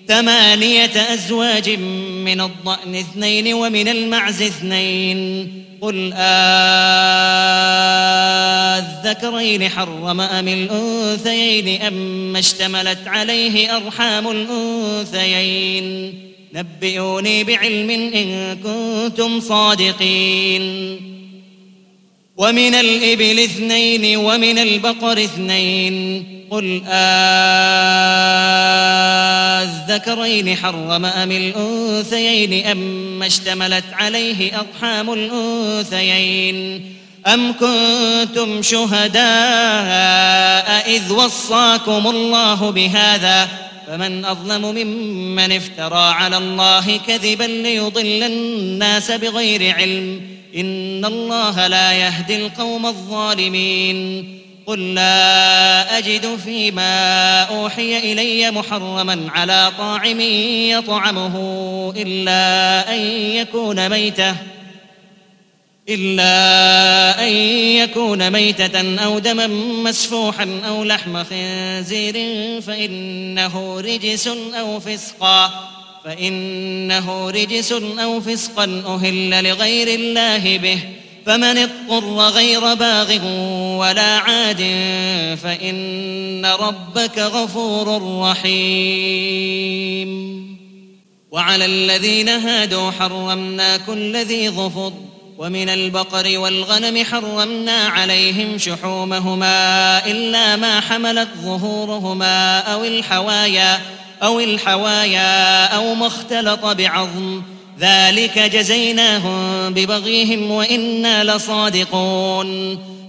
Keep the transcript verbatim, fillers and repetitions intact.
ثمانية أزواج من الضأن اثنين ومن المعز اثنين قل آذكرين حرم أم الأنثيين أما اشتملت عليه أرحام الأنثيين نبئوني بعلم إن كنتم صادقين ومن الإبل اثنين ومن البقر اثنين قل آذكرين حرم أم الأنثيين أما اشتملت عليه أرحام الأنثيين أم كنتم شهداء إذ وصاكم الله بهذا فمن أظلم ممن افترى على الله كذبا ليضل الناس بغير علم إن الله لا يهدي القوم الظالمين قل لا أجد فيما أوحي إلي محرما على طاعم يطعمه إلا أن يكون ميتة إلا أن يكون ميتة أو دما مسفوحا أو لحم خنزير فإنه رجس أو فسقا فإنه رجس أو فسقا أهل لغير الله به فمن اضطر غير باغ ولا عاد فإن ربك غفور رحيم وعلى الذين هادوا حرمنا كل ذي ظفر ومن البقر والغنم حرمنا عليهم شحومهما إلا ما حملت ظهورهما أو الحوايا أو الحوايا أو ما اختلط بعظم ذلك جزيناهم ببغيهم وإنا لصادقون